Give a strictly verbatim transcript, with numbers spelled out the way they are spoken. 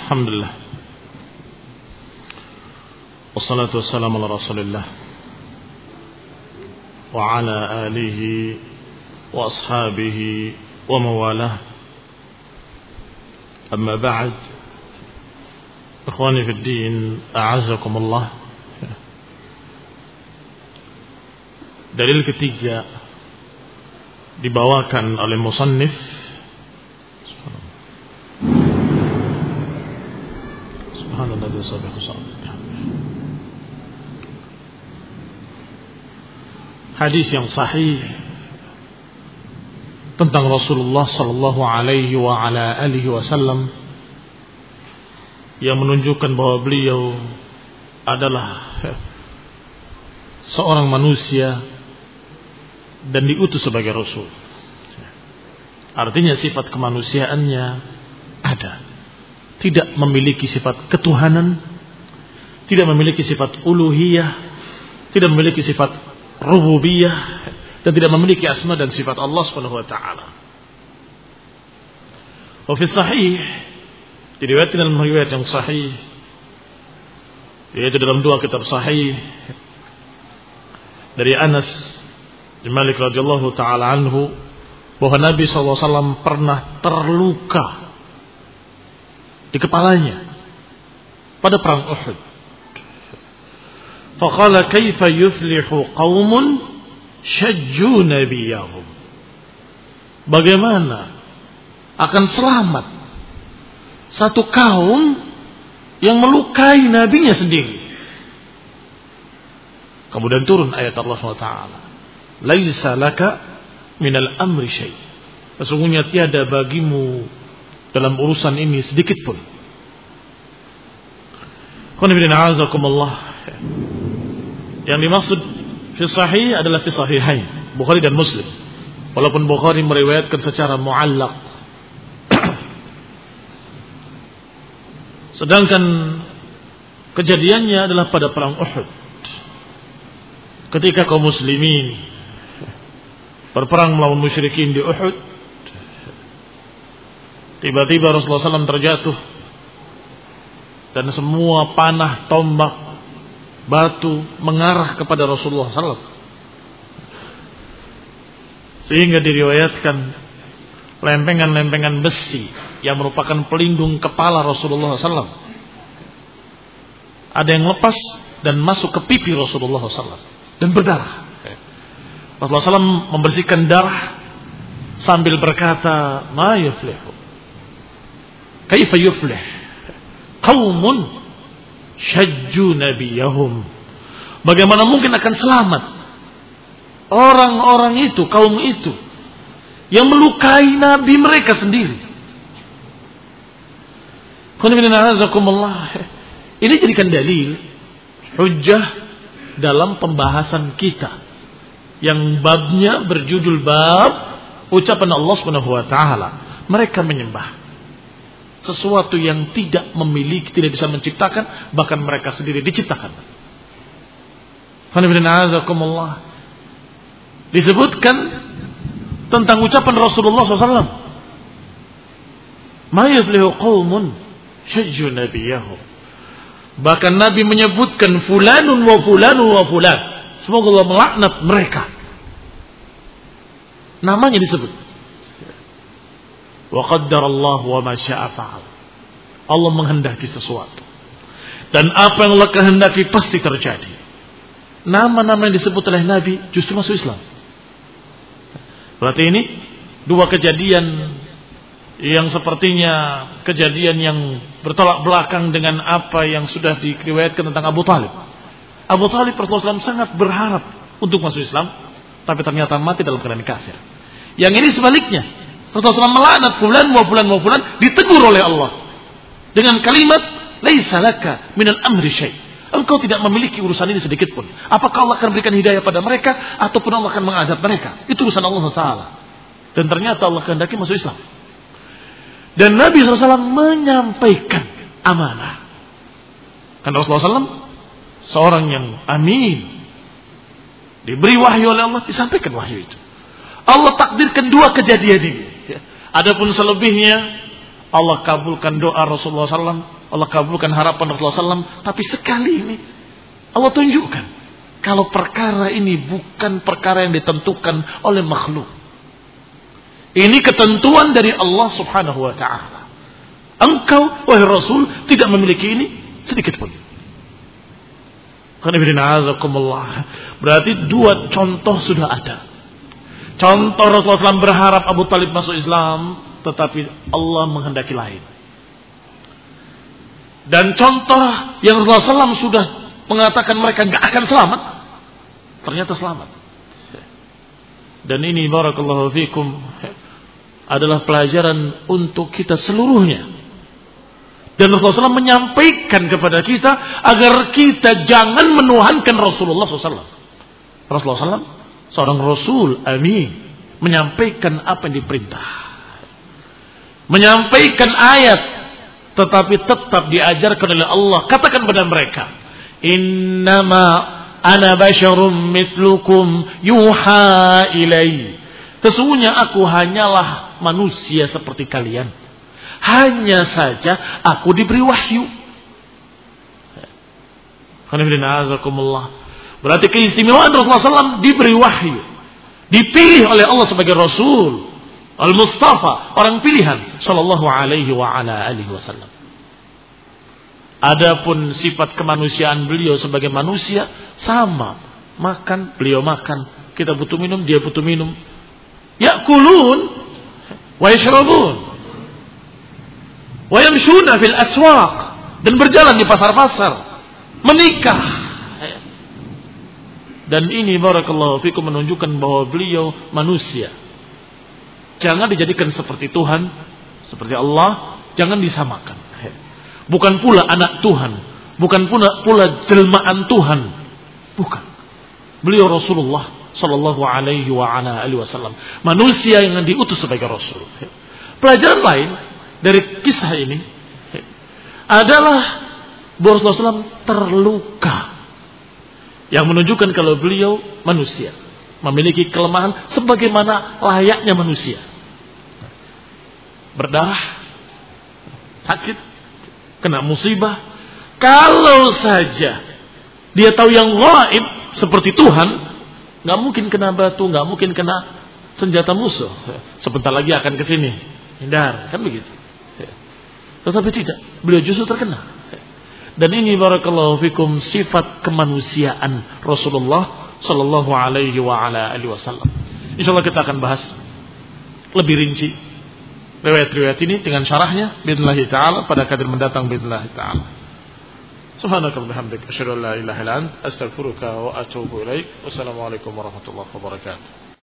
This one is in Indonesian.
Alhamdulillah. Wassalatu wassalamu ala Rasulillah wa ala alihi wa ashabihi wa mawalah. Amma ba'd. Ikhwani fid din, a'azzakumullah. Dalil ketiga dibawakan oleh musannif Subhanallah wa subhanahu. Hadis yang sahih tentang Rasulullah sallallahu alaihi wa ala alihi wasallam yang menunjukkan bahwa beliau adalah seorang manusia dan diutus sebagai rasul. Artinya sifat kemanusiaannya ada. Tidak memiliki sifat ketuhanan, tidak memiliki sifat uluhiyah, tidak memiliki sifat rububiyah, dan tidak memiliki asma dan sifat Allah Subhanahu wa taala. Wa fi sahih, diriwayatkan dalam riwayat yang sahih, yaitu dalam dua kitab sahih dari Anas bin Malik radhiyallahu taala anhu, bahwa Nabi sallallahu alaihi wasallam pernah terluka di kepalanya pada perang Uhud. Faqala kaifa yuflihu qaumun syajju nabiyahum. Bagaimana akan selamat satu kaum yang melukai nabinya sendiri? Kemudian turun ayat Allah subhanahu wa taala, laisa laka minal amri syai'. Sesungguhnya tiada bagimu dalam urusan ini sedikit pun. Qul inna a'azakumullah. Yang dimaksud fi sahih adalah fi sahihain, Bukhari dan Muslim. Walaupun Bukhari meriwayatkan secara muallaq. Sedangkan kejadiannya adalah pada perang Uhud. Ketika kaum muslimin berperang melawan musyrikin di Uhud, tiba-tiba Rasulullah sallallahu alaihi wasallam terjatuh dan semua panah, tombak, batu mengarah kepada Rasulullah sallallahu alaihi wasallam. Sehingga diriwayatkan lempengan-lempengan besi yang merupakan pelindung kepala Rasulullah sallallahu alaihi wasallam ada yang lepas dan masuk ke pipi Rasulullah sallallahu alaihi wasallam dan berdarah. Rasulullah sallallahu alaihi wasallam membersihkan darah sambil berkata, "Ma yuflihu. Kaifa yuflih qaumun syajju nabiyahum." Bagaimana mungkin akan selamat orang-orang itu, kaum itu yang melukai nabi mereka sendiri? Ini jadikan dalil, hujjah dalam pembahasan kita yang babnya berjudul bab ucapan Allah Subhanahu wa taala, mereka menyembah sesuatu yang tidak memiliki, tidak bisa menciptakan, bahkan mereka sendiri diciptakan. Disebutkan tentang ucapan Rasulullah sallallahu alaihi wasallam, "Ma yuflihu qaumun syajju nabiyahum." Bahkan Nabi menyebutkan fulanun wa fulanun wa fulan, semoga Allah melaknat mereka. Namanya disebut. Wa qaddarallahu wa ma syaa fa'al. Allah menghendaki sesuatu, dan apa yang Allah kehendaki pasti terjadi. Nama-nama yang disebut oleh Nabi justru masuk Islam. Berarti ini dua kejadian yang sepertinya kejadian yang bertolak belakang dengan apa yang sudah diriwayatkan tentang Abu Talib. Abu Talib Rasulullah sallallahu alaihi wasallam sangat berharap untuk masuk Islam, tapi ternyata mati dalam keadaan kafir. Yang ini sebaliknya, Rasulullah sallallahu alaihi wasallam melaknat fulan wa fulan wa fulan, ditegur oleh Allah dengan kalimat laisa laka minal amri syai'. Engkau tidak memiliki urusan ini sedikit pun. Apakah Allah akan berikan hidayah pada mereka ataupun Allah akan mengadab mereka? Itu urusan Allah Taala. Dan ternyata Allah kehendaki masuk Islam. Dan Nabi shallallahu alaihi wasallam menyampaikan amanah. Karena Rasulullah shallallahu alaihi wasallam seorang yang amin, diberi wahyu oleh Allah, disampaikan wahyu itu. Allah takdirkan dua kejadian ini. Adapun selebihnya, Allah kabulkan doa Rasulullah shallallahu alaihi wasallam Allah kabulkan harapan Rasulullah shallallahu alaihi wasallam. Tapi sekali ini Allah tunjukkan kalau perkara ini bukan perkara yang ditentukan oleh makhluk. Ini ketentuan dari Allah subhanahu wa ta'ala. Engkau, wahai Rasul, tidak memiliki ini sedikit pun. Berarti dua contoh sudah ada. Contoh Rasulullah shallallahu alaihi wasallam berharap Abu Talib masuk Islam, tetapi Allah menghendaki lain. Dan contoh yang Rasulullah shallallahu alaihi wasallam sudah mengatakan mereka tidak akan selamat, ternyata selamat. Dan ini barakallahu fikum adalah pelajaran untuk kita seluruhnya. Dan Rasulullah shallallahu alaihi wasallam menyampaikan kepada kita agar kita jangan menuhankan Rasulullah shallallahu alaihi wasallam. Rasulullah shallallahu alaihi wasallam seorang Rasul amin, menyampaikan apa yang diperintah, menyampaikan ayat, tetapi tetap diajarkan oleh Allah. Katakan kepada mereka, innama ana basyarum mithlukum yuha ilai. Sesungguhnya aku hanyalah manusia seperti kalian. Hanya saja aku diberi wahyu. Berarti keistimewaan Rasulullah shallallahu alaihi wasallam diberi wahyu. Dipilih oleh Allah sebagai Rasul. Al-Mustafa, orang pilihan. Sallallahu alaihi wa ala alihi wasallam. Adapun sifat kemanusiaan beliau sebagai manusia sama. Makan, beliau makan. Kita butuh minum, dia butuh minum. Ya'kulun wa yashrabun wa yamshuna fil aswaq, dan berjalan di pasar-pasar, menikah. Dan ini barakallahu fikum menunjukkan bahwa beliau manusia. Jangan dijadikan seperti Tuhan, seperti Allah, jangan disamakan. Bukan pula anak Tuhan, bukan pula pula jelmaan Tuhan. Bukan. Beliau Rasulullah sallallahu alaihi wa ala alihi wasallam, manusia yang diutus sebagai rasul. Pelajaran lain dari kisah ini adalah bahwa Rasulullah shallallahu alaihi wasallam terluka, yang menunjukkan kalau beliau manusia, memiliki kelemahan sebagaimana layaknya manusia. Berdarah, sakit, kena musibah. Kalau saja dia tahu yang gaib seperti Tuhan, nggak mungkin kena batu, nggak mungkin kena senjata musuh. Sebentar lagi akan kesini, hindar, kan begitu. Tetapi tidak, beliau justru terkena. Dan ini barakallahu fikum sifat kemanusiaan Rasulullah sallallahu alaihi wa ala alihi wasallam. Insyaallah kita akan bahas lebih rinci riwayat-riwayat ini dengan syarahnya باذنillah taala pada kadir mendatang باذنillah taala. Subhanakallahumma bihamdika asyhadu an la ilaha illa anta astaghfiruka wa atubu ilaik. Wassalamualaikum warahmatullahi wabarakatuh.